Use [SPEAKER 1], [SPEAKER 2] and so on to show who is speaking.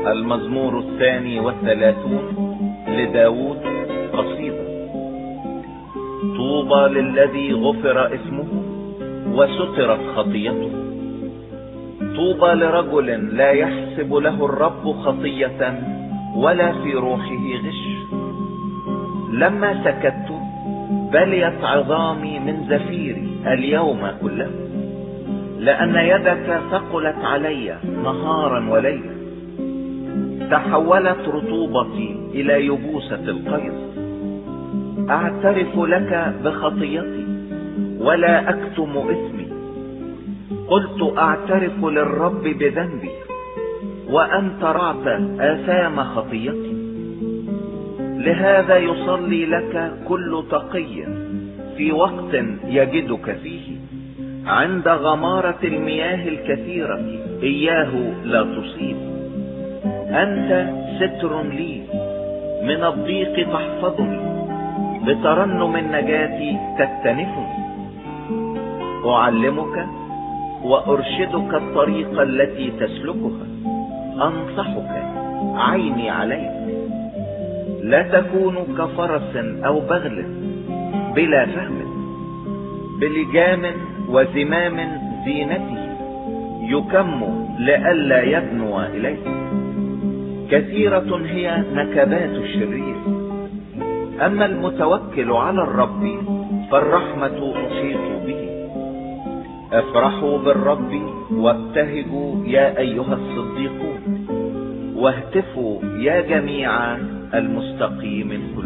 [SPEAKER 1] المزمور 32 لداود قصيدة. طوبى للذي غفر اسمه وسترت خطيته. طوبى لرجل لا يحسب له الرب خطية ولا في روحه غش. لما سكت بليت عظامي من زفيري اليوم كله، لأن يدك ثقلت علي نهارا وليلا. تحولت رطوبتي إلى يبوسة القيظ. أعترف لك بخطيتي ولا أكتم إثمي. قلت أعترف للرب بذنبي وأنت رعت آثام خطيتي. لهذا يصلي لك كل تقي في وقت يجدك فيه. عند غمارة المياه الكثيرة إياه لا تصيب. أنت ستر لي، من الضيق تحفظني، بترنم النجاة تكتنفني. أعلمك وأرشدك الطريق التي تسلكها. أنصحك عيني عليك. لا تكون كفرس أو بغل بلا فهم، بلجام وزمام زينته يكم لئلا يبنو إليه. كثيرة هي نكبات الشرير، أما المتوكل على الرب فالرحمة تحيط به. افرحوا بالرب وابتهجوا يا أيها الصديقون، واهتفوا يا جميع المستقيم.